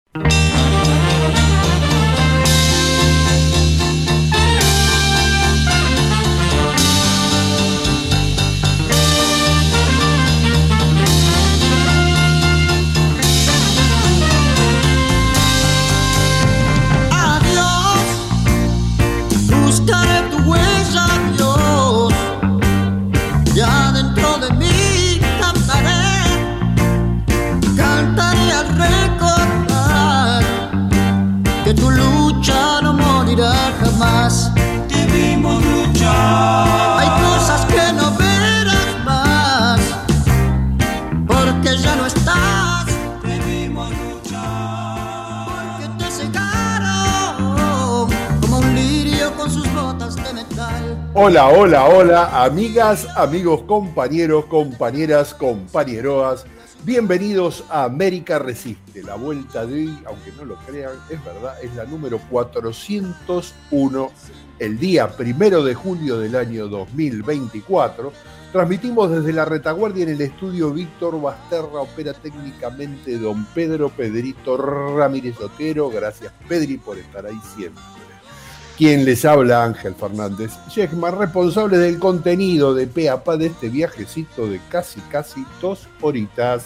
Debimos luchar. Hay cosas que no verás más, porque ya no estás. Debimos luchar. Porque te cegaron como un lirio con sus botas de metal. Hola, hola, hola, amigas, amigos, compañeros, compañeras, compañeroas. Bienvenidos a América Resiste. La vuelta de hoy, aunque no lo crean, es verdad, es la número 401, el día 1 de julio del año 2024. Transmitimos desde la retaguardia en el estudio Víctor Basterra, opera técnicamente don Pedro Pedrito Ramírez Otero. Gracias, Pedri, por estar ahí siempre. Quien les habla, Ángel Fernández Yegma, responsable del contenido de pe a pa de este viajecito de casi 2 horitas.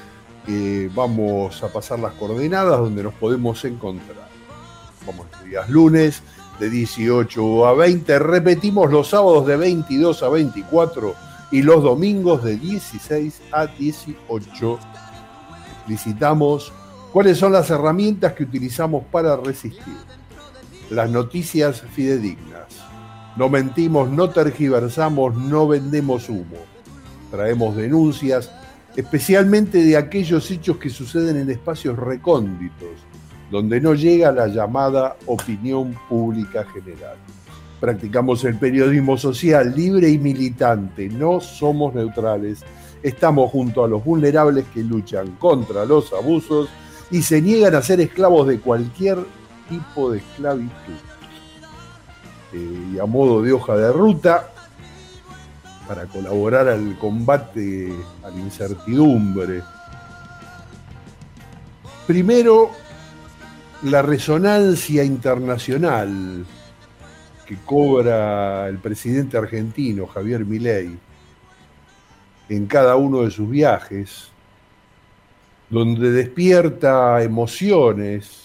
Vamos a pasar las coordenadas donde nos podemos encontrar. Vamos los días lunes de 18 a 20, repetimos los sábados de 22 a 24 y los domingos de 16 a 18. Explicitamos cuáles son las herramientas que utilizamos para resistir. Las noticias fidedignas. No mentimos, no tergiversamos, no vendemos humo. Traemos denuncias, especialmente de aquellos hechos que suceden en espacios recónditos, donde no llega la llamada opinión pública general. Practicamos el periodismo social libre y militante, no somos neutrales, estamos junto a los vulnerables que luchan contra los abusos y se niegan a ser esclavos de cualquier tipo de esclavitud. Y a modo de hoja de ruta, para colaborar al combate a la incertidumbre. Primero, la resonancia internacional que cobra el presidente argentino, Javier Milei, en cada uno de sus viajes, donde despierta emociones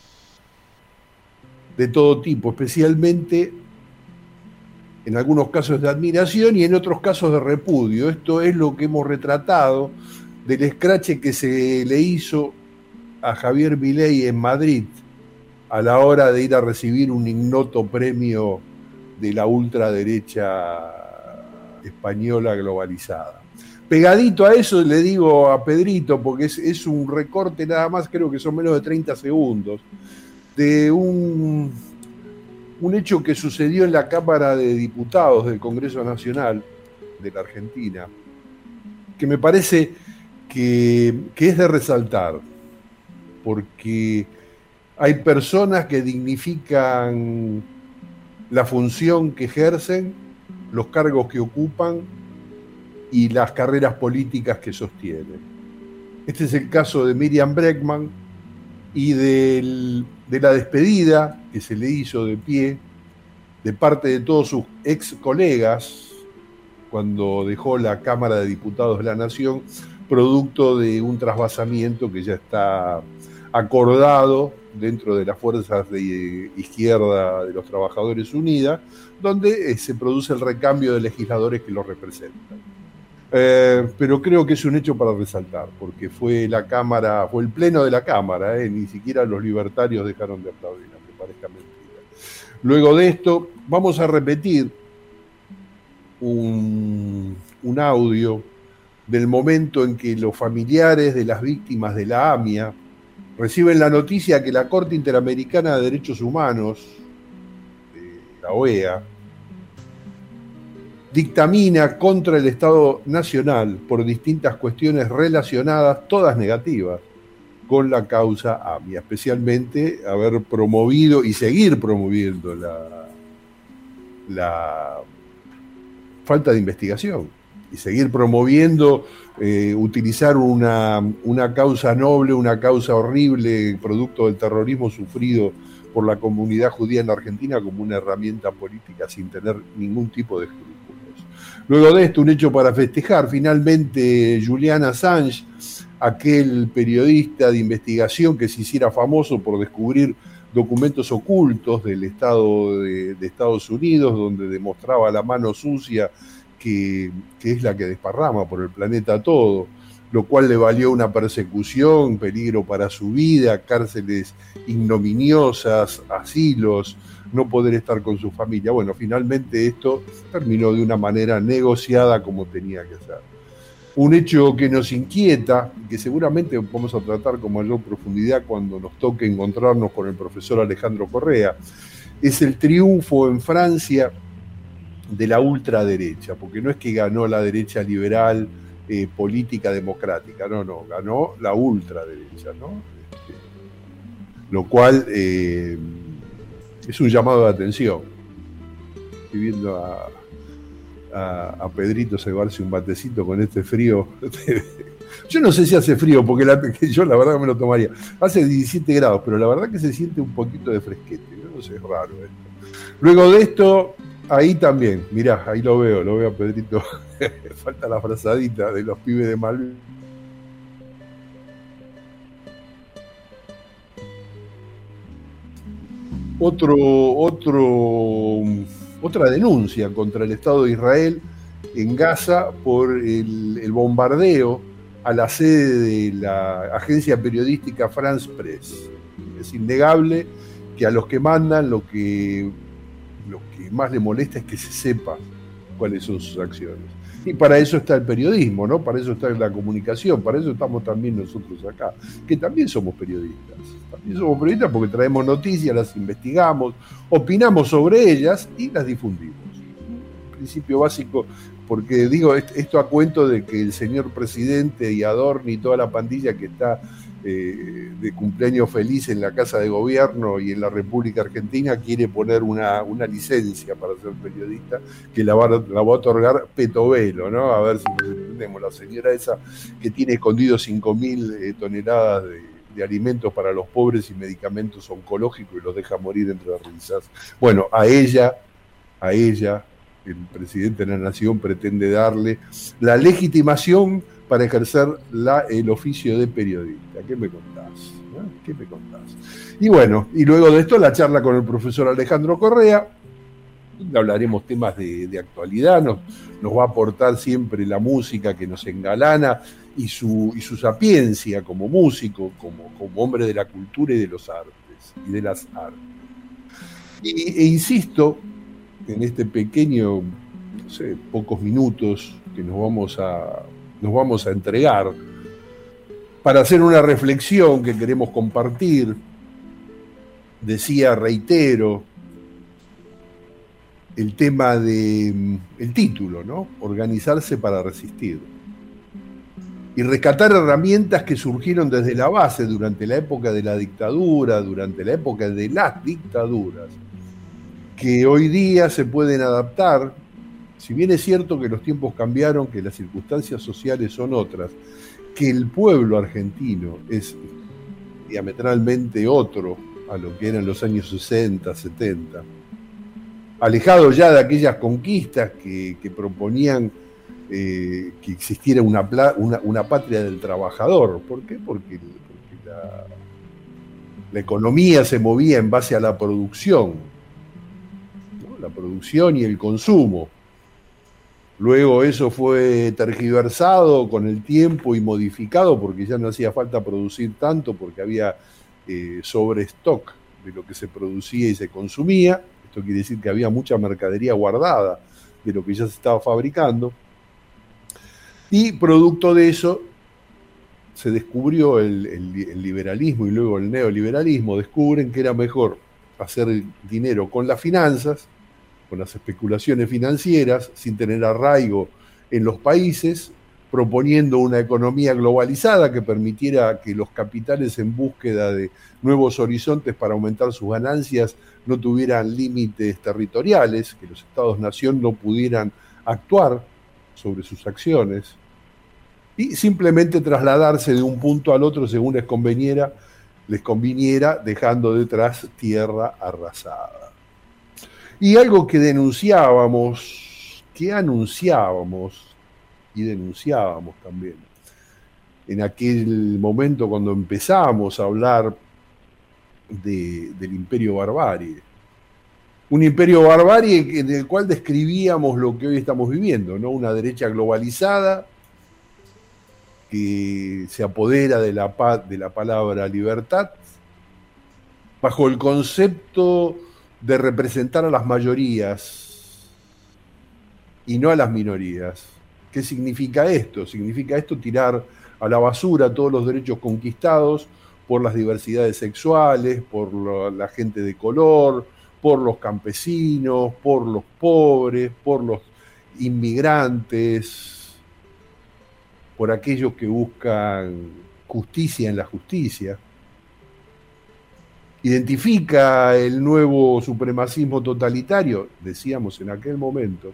de todo tipo, especialmente en algunos casos de admiración y en otros casos de repudio. Esto es lo que hemos retratado del escrache que se le hizo a Javier Milei en Madrid a la hora de ir a recibir un ignoto premio de la ultraderecha española globalizada. Pegadito a eso le digo a Pedrito, porque es un recorte nada más, creo que son menos de 30 segundos, de un hecho que sucedió en la Cámara de Diputados del Congreso Nacional de la Argentina, que me parece que es de resaltar, porque hay personas que dignifican la función que ejercen, los cargos que ocupan y las carreras políticas que sostienen. Este es el caso de Miriam Bregman y de la despedida que se le hizo de pie de parte de todos sus ex colegas cuando dejó la Cámara de Diputados de la Nación, producto de un trasvasamiento que ya está acordado dentro de las fuerzas de izquierda de los Trabajadores Unidas, donde se produce el recambio de legisladores que los representan. Pero creo que es un hecho para resaltar, porque fue el pleno de la Cámara, ni siquiera los libertarios dejaron de aplaudir, aunque parezca mentira. Luego de esto, vamos a repetir un audio del momento en que los familiares de las víctimas de la AMIA reciben la noticia que la Corte Interamericana de Derechos Humanos, la OEA, dictamina contra el Estado Nacional por distintas cuestiones relacionadas, todas negativas, con la causa AMIA, especialmente haber promovido y seguir promoviendo la falta de investigación seguir promoviendo utilizar una causa noble, una causa horrible, producto del terrorismo sufrido por la comunidad judía en Argentina, como una herramienta política sin tener ningún tipo de escrúpulos. Luego de esto, un hecho para festejar, finalmente Julian Assange, aquel periodista de investigación que se hiciera famoso por descubrir documentos ocultos del Estado de Estados Unidos, donde demostraba la mano sucia que es la que desparrama por el planeta todo, lo cual le valió una persecución, peligro para su vida, cárceles ignominiosas, asilos, no poder estar con su familia. Bueno, finalmente esto terminó de una manera negociada como tenía que ser. Un hecho que nos inquieta, que seguramente vamos a tratar con mayor profundidad cuando nos toque encontrarnos con el profesor Alejandro Correa, es el triunfo en Francia de la ultraderecha, porque no es que ganó la derecha liberal, política democrática, no, ganó la ultraderecha, ¿no? Lo cual es un llamado de atención. Estoy viendo a Pedrito cebarse un batecito con este frío. Yo no sé si hace frío, porque yo la verdad me lo tomaría. Hace 17 grados, pero la verdad que se siente un poquito de fresquete. No sé, es raro esto. Luego de esto, ahí también, mirá, ahí lo veo a Pedrito. Falta la frazadita de los pibes de Malvin. Otra denuncia contra el Estado de Israel en Gaza por el bombardeo a la sede de la agencia periodística France Press. Es innegable que a los que mandan lo que más le molesta es que se sepa cuáles son sus acciones. Y para eso está el periodismo, ¿no? Para eso está la comunicación, para eso estamos también nosotros acá, que también somos periodistas. También somos periodistas porque traemos noticias, las investigamos, opinamos sobre ellas y las difundimos. Un principio básico, porque digo esto a cuento de que el señor presidente y Adorni y toda la pandilla que está de cumpleaños feliz en la Casa de Gobierno y en la República Argentina quiere poner una licencia para ser periodista que la va a otorgar Petovelo, ¿no? A ver si nos entendemos. La señora esa que tiene escondidos 5.000 toneladas de alimentos para los pobres y medicamentos oncológicos y los deja morir entre las risas. Bueno, a ella, el presidente de la Nación pretende darle la legitimación para ejercer el oficio de periodista. ¿Qué me contás? ¿Qué me contás? Y bueno, y luego de esto la charla con el profesor Alejandro Correa, donde hablaremos temas de actualidad, nos va a aportar siempre la música que nos engalana y su sapiencia como músico, como hombre de la cultura y de los artes, y de las artes. E insisto, en este pequeño, no sé, pocos minutos que nos vamos a entregar para hacer una reflexión que queremos compartir. Decía, reitero, el tema el título, ¿no? Organizarse para resistir. Y rescatar herramientas que surgieron desde la base durante la época de la dictadura, durante la época de las dictaduras, que hoy día se pueden adaptar. Si bien es cierto que los tiempos cambiaron, que las circunstancias sociales son otras, que el pueblo argentino es diametralmente otro a lo que eran los años 60, 70, alejado ya de aquellas conquistas que proponían que existiera una patria del trabajador. ¿Por qué? Porque la economía se movía en base a la producción, ¿no? La producción y el consumo. Luego eso fue tergiversado con el tiempo y modificado porque ya no hacía falta producir tanto porque había sobrestock de lo que se producía y se consumía. Esto quiere decir que había mucha mercadería guardada de lo que ya se estaba fabricando. Y producto de eso se descubrió el liberalismo y luego el neoliberalismo. Descubren que era mejor hacer dinero con las finanzas, con las especulaciones financieras, sin tener arraigo en los países, proponiendo una economía globalizada que permitiera que los capitales en búsqueda de nuevos horizontes para aumentar sus ganancias no tuvieran límites territoriales, que los estados-nación no pudieran actuar sobre sus acciones y simplemente trasladarse de un punto al otro según les conviniera, dejando detrás tierra arrasada. Y algo que denunciábamos, que anunciábamos y denunciábamos también en aquel momento cuando empezamos a hablar del imperio barbarie. Un imperio barbarie en el cual describíamos lo que hoy estamos viviendo, ¿no? Una derecha globalizada que se apodera de la palabra libertad bajo el concepto de representar a las mayorías y no a las minorías. ¿Qué significa esto? Significa esto tirar a la basura todos los derechos conquistados por las diversidades sexuales, por la gente de color, por los campesinos, por los pobres, por los inmigrantes, por aquellos que buscan justicia en la justicia. Identifica el nuevo supremacismo totalitario, decíamos en aquel momento,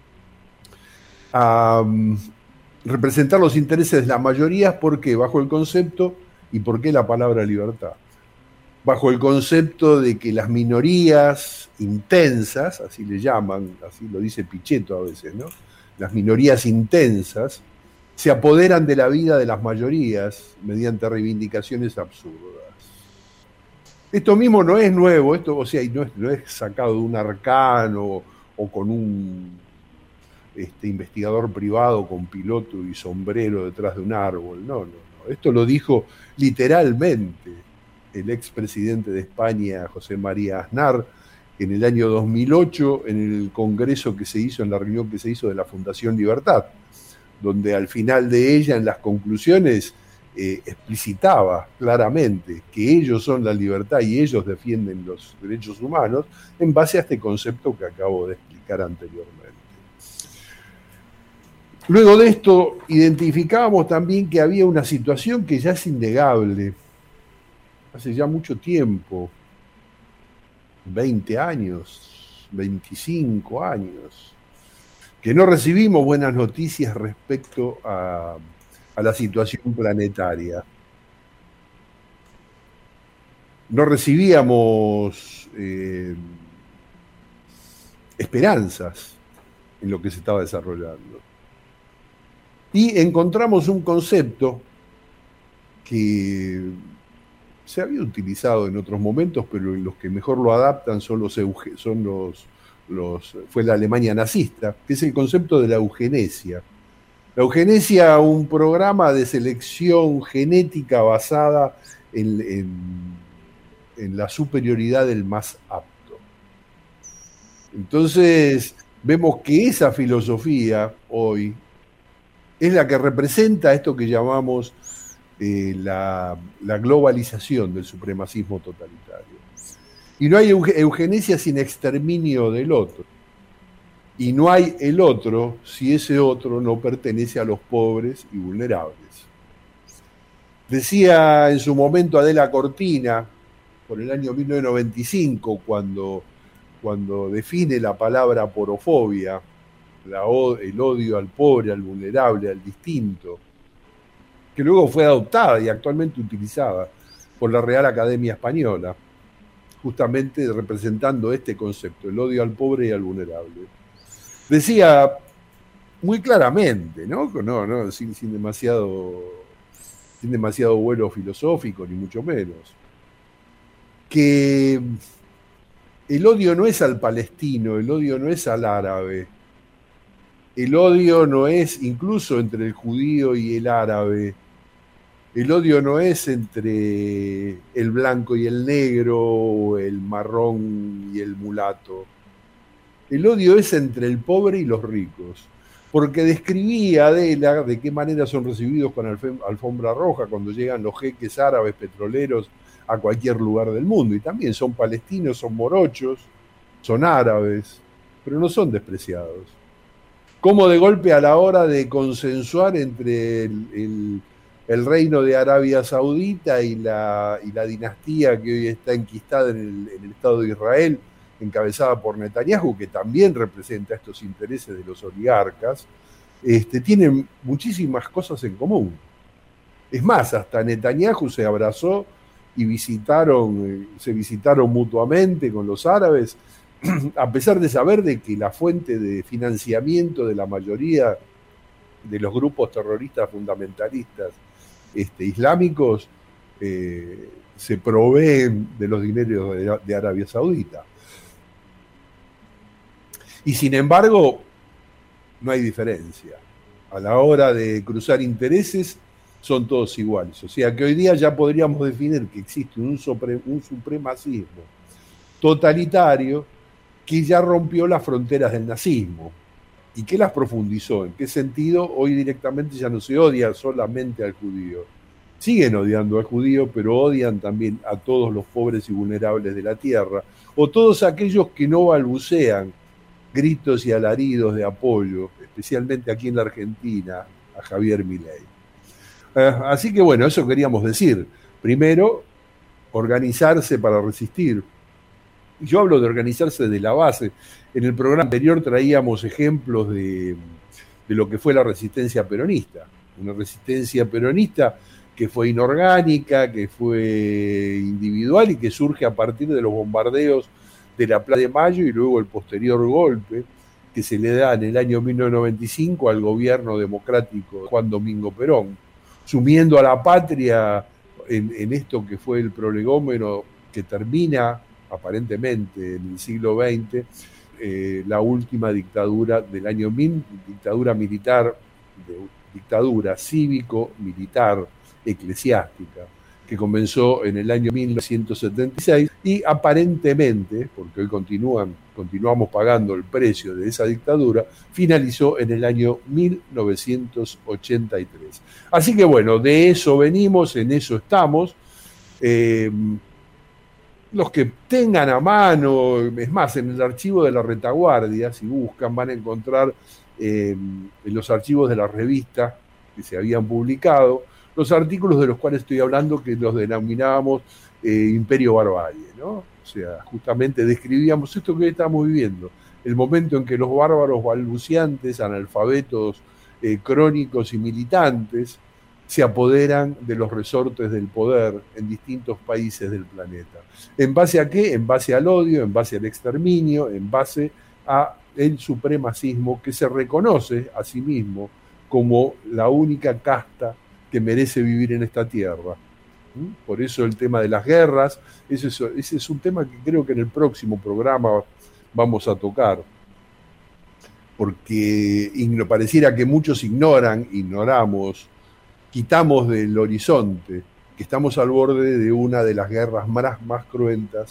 a representar los intereses de las mayorías. ¿Por qué? Bajo el concepto, ¿y por qué la palabra libertad? Bajo el concepto de que las minorías intensas, así le llaman, así lo dice Pichetto a veces, ¿no? Las minorías intensas se apoderan de la vida de las mayorías mediante reivindicaciones absurdas. Esto mismo no es nuevo, o sea, no es sacado de un arcano o con un investigador privado con piloto y sombrero detrás de un árbol. No. Esto lo dijo literalmente el expresidente de España, José María Aznar, en el año 2008, en el congreso que se hizo, en la reunión que se hizo de la Fundación Libertad, donde al final de ella, en las conclusiones, explicitaba claramente que ellos son la libertad y ellos defienden los derechos humanos en base a este concepto que acabo de explicar anteriormente. Luego de esto, identificábamos también que había una situación que ya es innegable, hace ya mucho tiempo, 20 años, 25 años, que no recibimos buenas noticias respecto a la situación planetaria. No recibíamos esperanzas en lo que se estaba desarrollando. Y encontramos un concepto que se había utilizado en otros momentos, pero los que mejor lo adaptan fue la Alemania nazista, que es el concepto de la eugenesia. La eugenesia, un programa de selección genética basada en la superioridad del más apto. Entonces, vemos que esa filosofía hoy es la que representa esto que llamamos la globalización del supremacismo totalitario. Y no hay eugenesia sin exterminio del otro. Y no hay el otro si ese otro no pertenece a los pobres y vulnerables. Decía en su momento Adela Cortina, por el año 1995, cuando define la palabra porofobia, el odio al pobre, al vulnerable, al distinto, que luego fue adoptada y actualmente utilizada por la Real Academia Española, justamente representando este concepto, el odio al pobre y al vulnerable. Decía muy claramente, ¿no? Sin demasiado vuelo filosófico, ni mucho menos, que el odio no es al palestino, el odio no es al árabe, el odio no es incluso entre el judío y el árabe, el odio no es entre el blanco y el negro, o el marrón y el mulato. El odio es entre el pobre y los ricos, porque describía Adela de qué manera son recibidos con alfombra roja cuando llegan los jeques árabes petroleros a cualquier lugar del mundo, y también son palestinos, son morochos, son árabes, pero no son despreciados. Cómo de golpe, a la hora de consensuar entre el reino de Arabia Saudita y la dinastía que hoy está enquistada en el Estado de Israel, encabezada por Netanyahu, que también representa estos intereses de los oligarcas, tienen muchísimas cosas en común. Es más, hasta Netanyahu se abrazó y se visitaron mutuamente con los árabes, a pesar de saber de que la fuente de financiamiento de la mayoría de los grupos terroristas fundamentalistas islámicos se proveen de los dineros de Arabia Saudita. Y sin embargo, no hay diferencia. A la hora de cruzar intereses, son todos iguales. O sea que hoy día ya podríamos definir que existe un supremacismo totalitario que ya rompió las fronteras del nazismo y que las profundizó. ¿En qué sentido? Hoy directamente ya no se odia solamente al judío. Siguen odiando al judío, pero odian también a todos los pobres y vulnerables de la tierra, o todos aquellos que no balbucean gritos y alaridos de apoyo, especialmente aquí en la Argentina, a Javier Milei. Así que bueno, eso queríamos decir. Primero, organizarse para resistir. Yo hablo de organizarse de la base. En el programa anterior traíamos ejemplos de lo que fue la resistencia peronista. Una resistencia peronista que fue inorgánica, que fue individual y que surge a partir de los bombardeos de la Plaza de Mayo y luego el posterior golpe que se le da en el año 1995 al gobierno democrático de Juan Domingo Perón, sumiendo a la patria en esto que fue el prolegómeno que termina aparentemente en el siglo XX, la última dictadura del año 1000, dictadura militar, dictadura cívico-militar eclesiástica, que comenzó en el año 1976 y aparentemente, porque hoy continuamos pagando el precio de esa dictadura, finalizó en el año 1983. Así que bueno, de eso venimos, en eso estamos. Los que tengan a mano, es más, en el archivo de la retaguardia, si buscan, van a encontrar en los archivos de la revista que se habían publicado, los artículos de los cuales estoy hablando, que los denominábamos Imperio Barbarie, ¿no? O sea, justamente describíamos esto que hoy estamos viviendo, el momento en que los bárbaros balbuciantes, analfabetos crónicos y militantes se apoderan de los resortes del poder en distintos países del planeta. ¿En base a qué? En base al odio, en base al exterminio, en base al supremacismo que se reconoce a sí mismo como la única casta que merece vivir en esta tierra. Por eso el tema de las guerras, ese es un tema que creo que en el próximo programa vamos a tocar, porque pareciera que muchos ignoramos, quitamos del horizonte que estamos al borde de una de las guerras más cruentas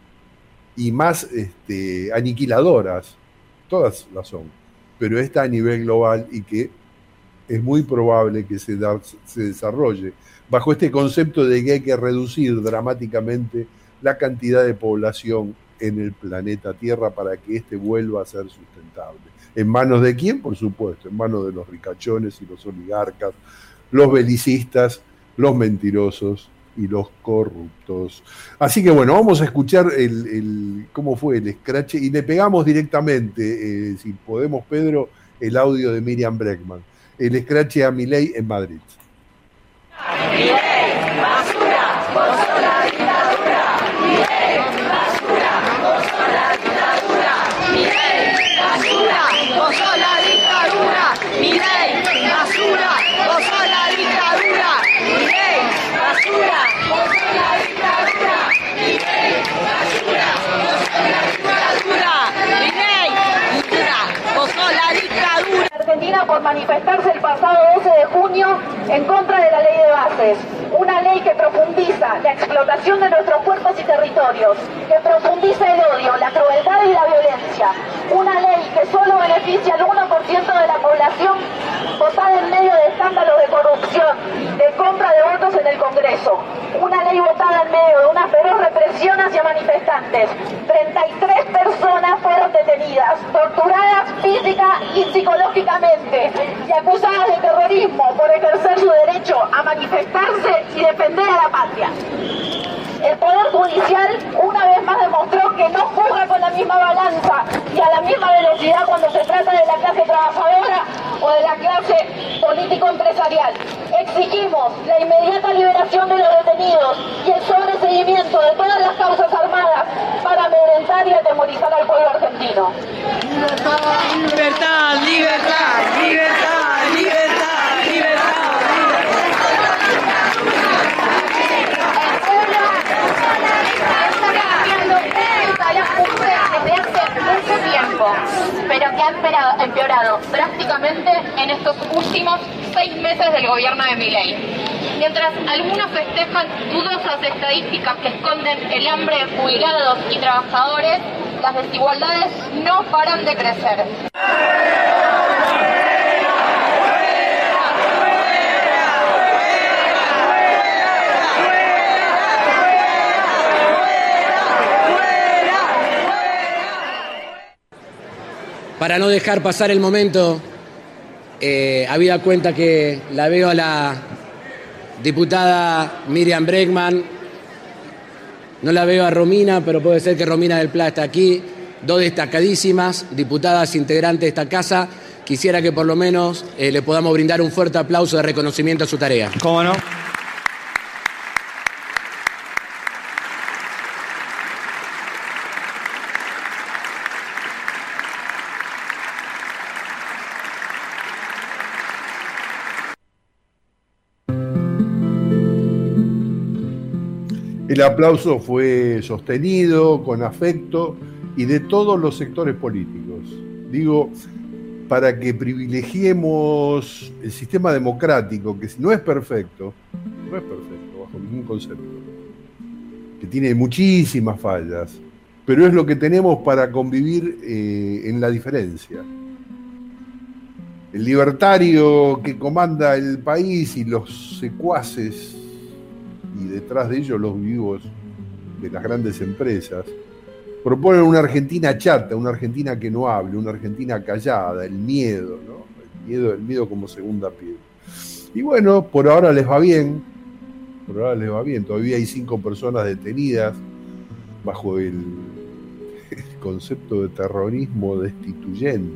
y más aniquiladoras, todas las son, pero esta a nivel global y que es muy probable que se desarrolle bajo este concepto de que hay que reducir dramáticamente la cantidad de población en el planeta Tierra para que éste vuelva a ser sustentable. ¿En manos de quién? Por supuesto, en manos de los ricachones y los oligarcas, los belicistas, los mentirosos y los corruptos. Así que bueno, vamos a escuchar cómo fue el scratch y le pegamos directamente, si podemos, Pedro, el audio de Miriam Bregman. El scratch a Milei en Madrid. Milei, basura, vos sos la dictadura. Milei, basura, vos sos la dictadura. Milei, basura, vos sos la dictadura. Milei, basura, vos sos la dictadura. Milei, basura, vos sos la dictadura. Milei, basura, vos sos la dictadura. Milei, basura, vos sos la dictadura. Argentina por manifestarse el pasado 12 de junio en contra de la ley de bases, una ley que profundiza la explotación de nuestros cuerpos y territorios, que profundiza el odio, la crueldad y la violencia, una ley que solo beneficia al 1% de la población votada en medio de escándalos de corrupción, de compra de votos en el Congreso, una ley votada en medio de una feroz represión hacia manifestantes. 33 personas fueron detenidas, torturadas física y psicológicamente y acusadas de terrorismo por ejercer su derecho a manifestarse y defender a la patria. El Poder Judicial una vez más demostró que no juzga con la misma balanza y a la misma velocidad cuando se trata de la clase trabajadora o de la clase político-empresarial. Exigimos la inmediata liberación de los detenidos y el sobreseguimiento de todas las causas armadas para amedrentar y atemorizar al pueblo argentino. Libertad, libertad, libertad, libertad, libertad. Mucho tiempo, pero que ha empeorado drásticamente en estos últimos 6 meses del gobierno de Milei. Mientras algunos festejan dudosas estadísticas que esconden el hambre de jubilados y trabajadores, las desigualdades no paran de crecer. Para no dejar pasar el momento, habida cuenta que la veo a la diputada Miriam Bregman, no la veo a Romina, pero puede ser que Romina del Pla está aquí, dos destacadísimas diputadas integrantes de esta casa. Quisiera que por lo menos le podamos brindar un fuerte aplauso de reconocimiento a su tarea. ¿Cómo no? El aplauso fue sostenido, con afecto, y de todos los sectores políticos. Digo, para que privilegiemos el sistema democrático, que no es perfecto bajo ningún concepto, que tiene muchísimas fallas, pero es lo que tenemos para convivir en la diferencia. El libertario que comanda el país y los secuaces, y detrás de ellos los vivos de las grandes empresas, proponen una Argentina chata, una Argentina que no hable, una Argentina callada, el miedo, ¿no? El miedo como segunda piel. Y bueno, por ahora les va bien, todavía hay 5 personas detenidas bajo el concepto de terrorismo destituyente.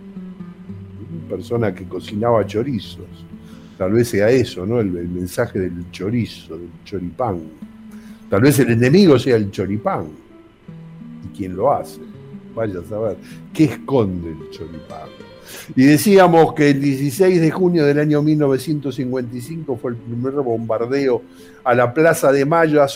Una persona que cocinaba chorizos. Tal vez sea eso, ¿no? El mensaje del chorizo, del choripán. Tal vez el enemigo sea el choripán. ¿Y quién lo hace? Vaya a saber. ¿Qué esconde el choripán? Y decíamos que el 16 de junio del año 1955 fue el primer bombardeo a la Plaza de Mayo,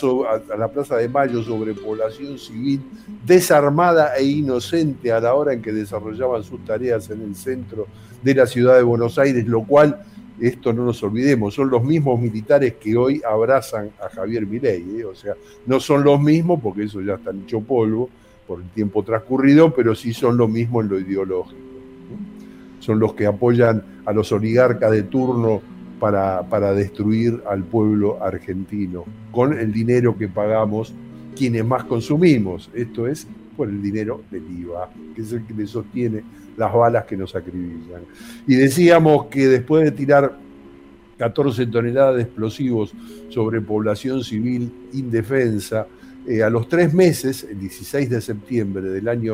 sobre población civil desarmada e inocente a la hora en que desarrollaban sus tareas en el centro de la ciudad de Buenos Aires, lo cual, esto no nos olvidemos, son los mismos militares que hoy abrazan a Javier Milei, O sea, no son los mismos porque eso ya está hecho polvo por el tiempo transcurrido, pero sí son lo mismo en lo ideológico. Son los que apoyan a los oligarcas de turno para destruir al pueblo argentino, con el dinero que pagamos quienes más consumimos, esto es por el dinero del IVA, que es el que le sostiene las balas que nos acribillan. Y decíamos que después de tirar 14 toneladas de explosivos sobre población civil indefensa, a los 3 meses, el 16 de septiembre del año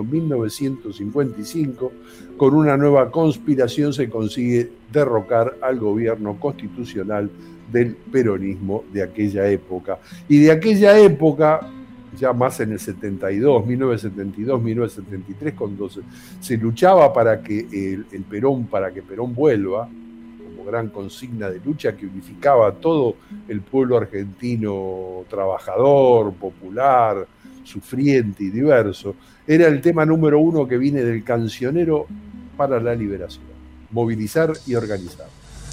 1955, con una nueva conspiración se consigue derrocar al gobierno constitucional del peronismo de aquella época. Y de aquella época, ya más en el 72, 1972, 1973, cuando se luchaba para que para que Perón vuelva, como gran consigna de lucha que unificaba a todo el pueblo argentino trabajador, popular, sufriente y diverso, era el tema número 1 que viene del cancionero para la liberación: movilizar y organizar.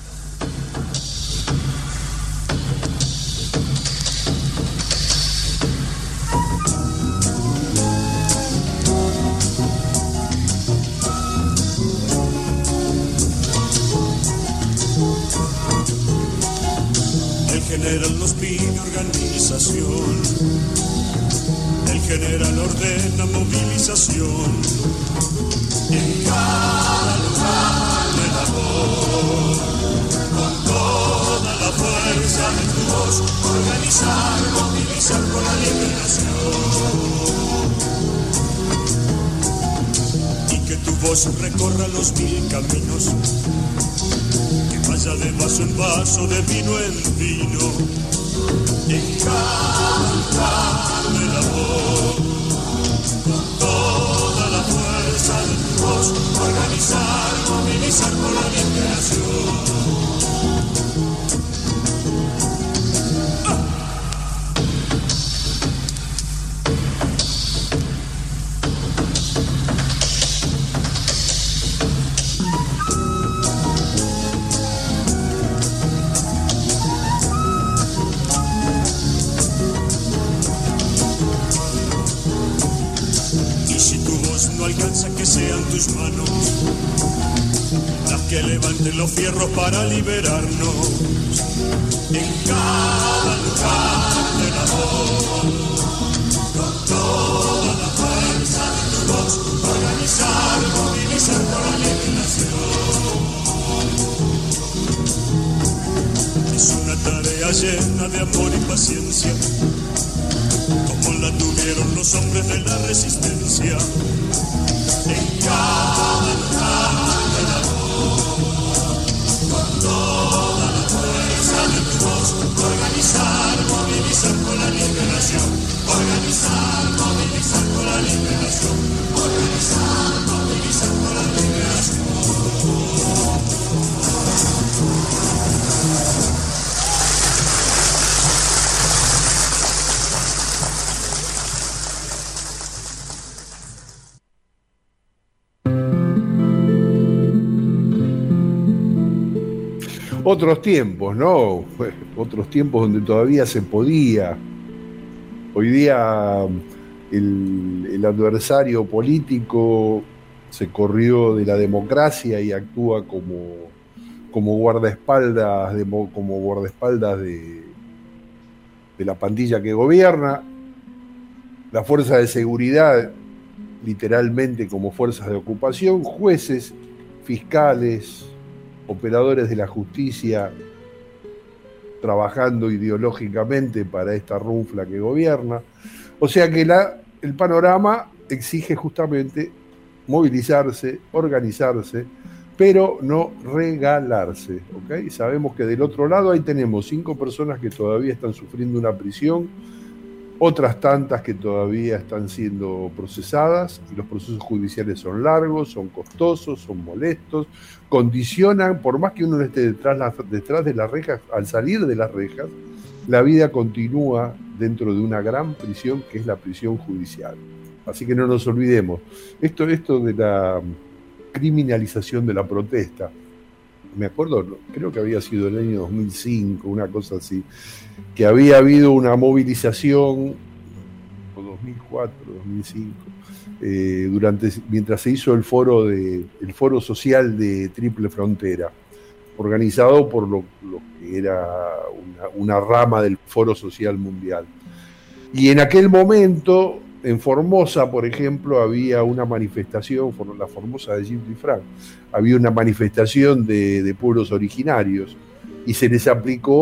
El general nos pide organización, el general ordena movilización. En cada lugar de labor, con toda la fuerza de tu voz, organizar, movilizar por la liberación. Y que tu voz voz recorra los 1000 caminos, que vaya de vaso en vaso, de vino en vino, en cada lugar del amor, con toda la fuerza de tu voz, organizar, movilizar por la liberación. Que sean tus manos las que levanten los fierros para liberarnos en cada lugar del amor, con toda la fuerza de tu voz, organizar, movilizar por la liberación. Es una tarea llena de amor y paciencia, como la tuvieron los hombres de la resistencia. En cada lugar del amor, con toda la fuerza de tu voz, organizar, movilizar por la liberación, organizar, movilizar por la liberación, organizar, movilizar por la liberación. Otros tiempos, ¿no? Otros tiempos donde todavía se podía. Hoy día el adversario político se corrió de la democracia y actúa como guardaespaldas de la pandilla que gobierna. La fuerza de seguridad, literalmente como fuerzas de ocupación, jueces, fiscales, operadores de la justicia trabajando ideológicamente para esta runfla que gobierna. O sea que el panorama exige justamente movilizarse, organizarse, pero no regalarse, ¿ok? Sabemos que del otro lado ahí tenemos 5 personas que todavía están sufriendo una prisión, otras tantas que todavía están siendo procesadas, y los procesos judiciales son largos, son costosos, son molestos, condicionan, por más que uno esté detrás de las rejas, al salir de las rejas, la vida continúa dentro de una gran prisión que es la prisión judicial. Así que no nos olvidemos. Esto de la criminalización de la protesta, me acuerdo, creo que había sido el año 2005, una cosa así, que había habido una movilización, o 2004, 2005, mientras se hizo el foro social de Triple Frontera, organizado por lo que era una rama del Foro Social Mundial. Y en aquel momento, en Formosa, por ejemplo, había una manifestación, la Formosa de Gil Dufresne, había una manifestación de pueblos originarios, y se les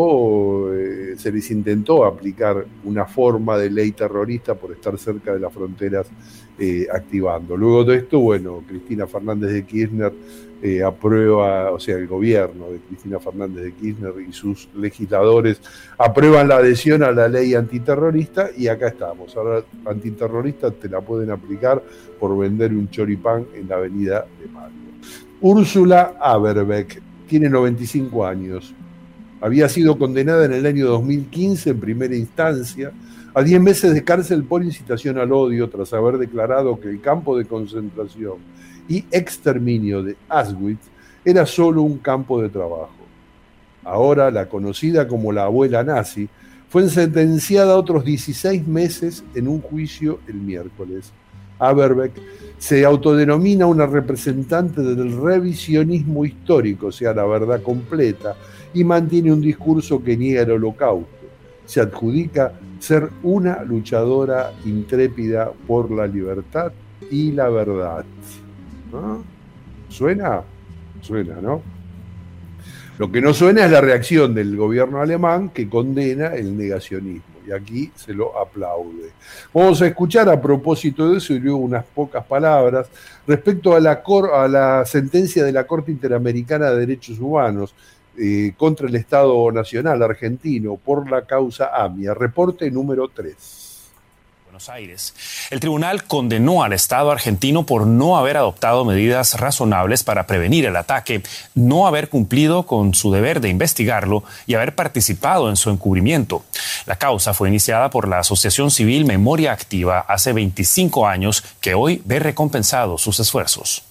intentó aplicar una forma de ley terrorista por estar cerca de las fronteras activando. Luego de esto, bueno, Cristina Fernández de Kirchner aprueba, o sea, el gobierno de Cristina Fernández de Kirchner y sus legisladores aprueban la adhesión a la ley antiterrorista, y acá estamos. Ahora, antiterrorista te la pueden aplicar por vender un choripán en la avenida de Mayo. Úrsula Averbeck tiene 95 años. Había sido condenada en el año 2015 en primera instancia a 10 meses de cárcel por incitación al odio, tras haber declarado que el campo de concentración y exterminio de Auschwitz era solo un campo de trabajo. Ahora, la conocida como la abuela nazi fue sentenciada a otros 16 meses en un juicio el miércoles. Averbeck se autodenomina una representante del revisionismo histórico, o sea, la verdad completa, y mantiene un discurso que niega el holocausto. Se adjudica ser una luchadora intrépida por la libertad y la verdad. ¿No? ¿Suena? Suena, ¿no? Lo que no suena es la reacción del gobierno alemán, que condena el negacionismo. y aquí se lo aplaude. Vamos a escuchar a propósito de eso y luego unas pocas palabras respecto a la sentencia de la Corte Interamericana de Derechos Humanos contra el Estado Nacional argentino por la causa AMIA. Reporte número 3. Buenos Aires. El tribunal condenó al Estado argentino por no haber adoptado medidas razonables para prevenir el ataque, no haber cumplido con su deber de investigarlo y haber participado en su encubrimiento. La causa fue iniciada por la Asociación Civil Memoria Activa hace 25 años, que hoy ve recompensados sus esfuerzos.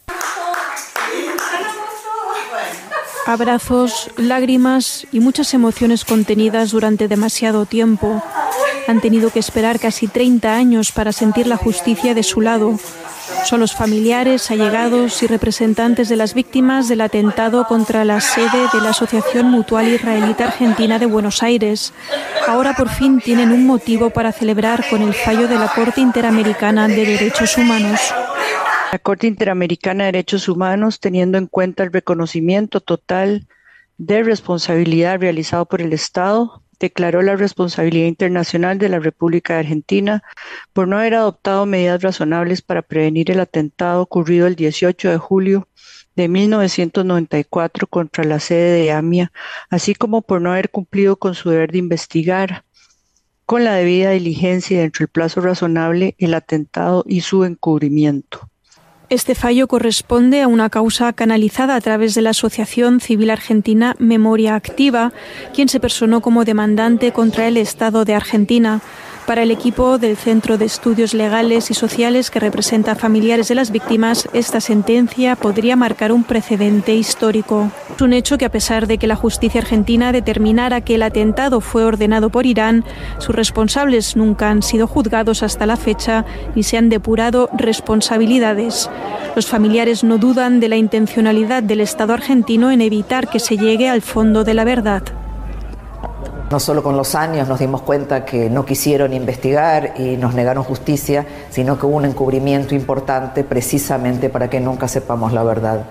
Abrazos, lágrimas y muchas emociones contenidas durante demasiado tiempo. Han tenido que esperar casi 30 años para sentir la justicia de su lado. Son los familiares, allegados y representantes de las víctimas del atentado contra la sede de la Asociación Mutual Israelita Argentina de Buenos Aires. Ahora por fin tienen un motivo para celebrar con el fallo de la Corte Interamericana de Derechos Humanos. La Corte Interamericana de Derechos Humanos, teniendo en cuenta el reconocimiento total de responsabilidad realizado por el Estado, declaró la responsabilidad internacional de la República de Argentina por no haber adoptado medidas razonables para prevenir el atentado ocurrido el 18 de julio de 1994 contra la sede de AMIA, así como por no haber cumplido con su deber de investigar con la debida diligencia y dentro del plazo razonable el atentado y su encubrimiento. Este fallo corresponde a una causa canalizada a través de la Asociación Civil Argentina Memoria Activa, quien se personó como demandante contra el Estado de Argentina. Para el equipo del Centro de Estudios Legales y Sociales que representa a familiares de las víctimas, esta sentencia podría marcar un precedente histórico. Es un hecho que, a pesar de que la justicia argentina determinara que el atentado fue ordenado por Irán, sus responsables nunca han sido juzgados hasta la fecha ni se han depurado responsabilidades. Los familiares no dudan de la intencionalidad del Estado argentino en evitar que se llegue al fondo de la verdad. No solo con los años nos dimos cuenta que no quisieron investigar y nos negaron justicia, sino que hubo un encubrimiento importante precisamente para que nunca sepamos la verdad.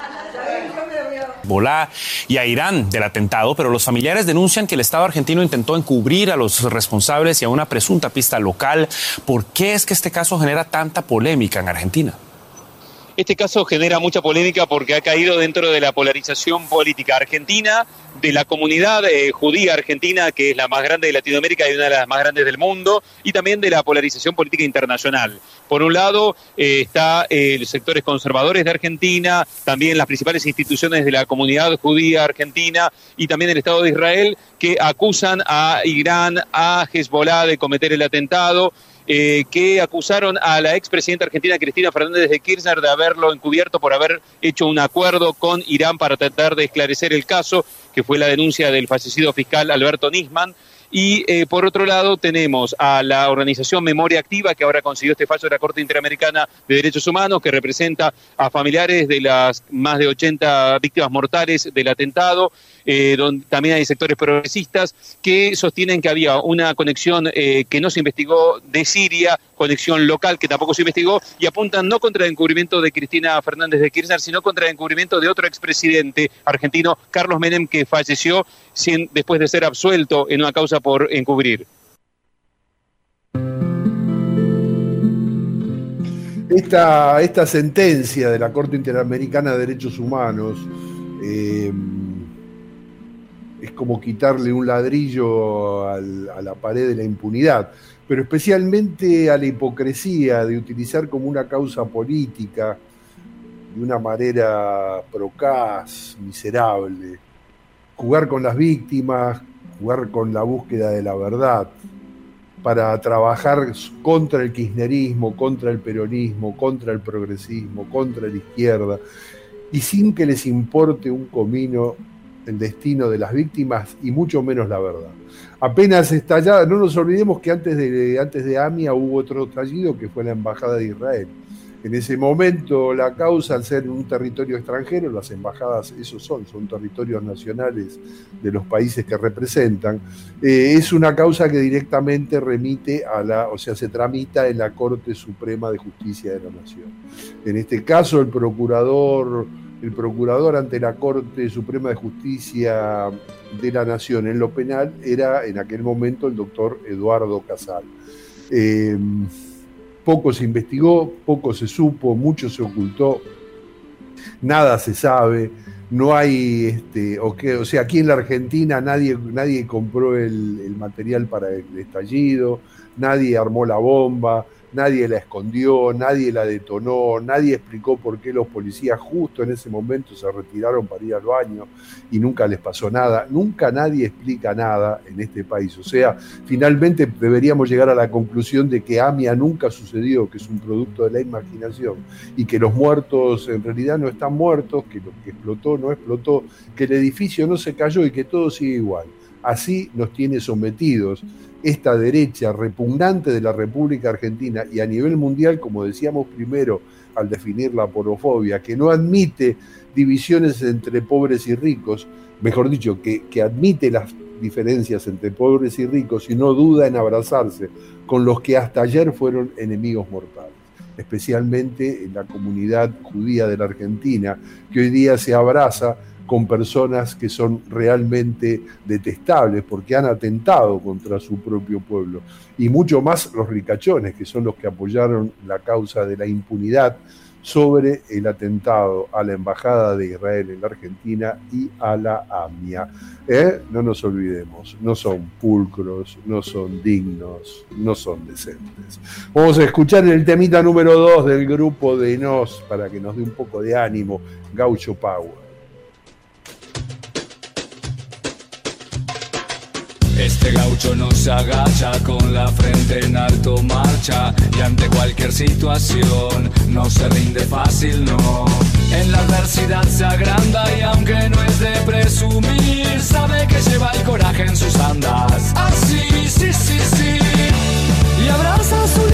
Hezbolá y a Irán del atentado, pero los familiares denuncian que el Estado argentino intentó encubrir a los responsables y a una presunta pista local. ¿Por qué es que este caso genera tanta polémica en Argentina? Este caso genera mucha polémica porque ha caído dentro de la polarización política argentina, de la comunidad judía argentina, que es la más grande de Latinoamérica y una de las más grandes del mundo, y también de la polarización política internacional. Por un lado está los sectores conservadores de Argentina, también las principales instituciones de la comunidad judía argentina y también el Estado de Israel, que acusan a Irán, a Hezbolá de cometer el atentado, que acusaron a la expresidenta argentina Cristina Fernández de Kirchner de haberlo encubierto por haber hecho un acuerdo con Irán para tratar de esclarecer el caso, que fue la denuncia del fallecido fiscal Alberto Nisman. Y por otro lado tenemos a la organización Memoria Activa, que ahora consiguió este fallo de la Corte Interamericana de Derechos Humanos, que representa a familiares de las más de 80 víctimas mortales del atentado, donde también hay sectores progresistas que sostienen que había una conexión que no se investigó de Siria, conexión local que tampoco se investigó, y apuntan no contra el encubrimiento de Cristina Fernández de Kirchner, sino contra el encubrimiento de otro expresidente argentino, Carlos Menem, que falleció después de ser absuelto en una causa por encubrir. Esta sentencia de la Corte Interamericana de Derechos Humanos es como quitarle un ladrillo a la pared de la impunidad, pero especialmente a la hipocresía de utilizar como una causa política de una manera procaz, miserable, jugar con las víctimas, jugar con la búsqueda de la verdad, para trabajar contra el kirchnerismo, contra el peronismo, contra el progresismo, contra la izquierda, y sin que les importe un comino el destino de las víctimas y mucho menos la verdad. Apenas estallada, no nos olvidemos que antes de AMIA hubo otro estallido que fue la Embajada de Israel. En ese momento la causa, al ser un territorio extranjero, las embajadas, esos son territorios nacionales de los países que representan, es una causa que directamente remite se tramita en la Corte Suprema de Justicia de la Nación. En este caso, el procurador el procurador ante la Corte Suprema de Justicia de la Nación en lo penal era en aquel momento el doctor Eduardo Casal. Poco se investigó, poco se supo, mucho se ocultó, nada se sabe, no hay, o sea, aquí en la Argentina nadie compró el material para el estallido, nadie armó la bomba, nadie la escondió, nadie la detonó, nadie explicó por qué los policías justo en ese momento se retiraron para ir al baño y nunca les pasó nada. Nunca nadie explica nada en este país. O sea, finalmente deberíamos llegar a la conclusión de que AMIA nunca sucedió, que es un producto de la imaginación y que los muertos en realidad no están muertos, que lo que explotó no explotó, que el edificio no se cayó y que todo sigue igual. Así nos tiene sometidos esta derecha repugnante de la República Argentina y a nivel mundial, como decíamos primero al definir la porofobia, que no admite divisiones entre pobres y ricos, mejor dicho, que admite las diferencias entre pobres y ricos y no duda en abrazarse con los que hasta ayer fueron enemigos mortales, especialmente en la comunidad judía de la Argentina, que hoy día se abraza con personas que son realmente detestables porque han atentado contra su propio pueblo, y mucho más los ricachones, que son los que apoyaron la causa de la impunidad sobre el atentado a la Embajada de Israel en la Argentina y a la AMIA. No nos olvidemos, no son pulcros, no son dignos, no son decentes. Vamos a escuchar el temita número 2 del grupo de Nos para que nos dé un poco de ánimo, Gaucho Power. Este gaucho no se agacha, con la frente en alto marcha, y ante cualquier situación no se rinde fácil, no. En la adversidad se agranda y aunque no es de presumir, sabe que lleva el coraje en sus andas. Así, sí, sí, sí. Y abraza su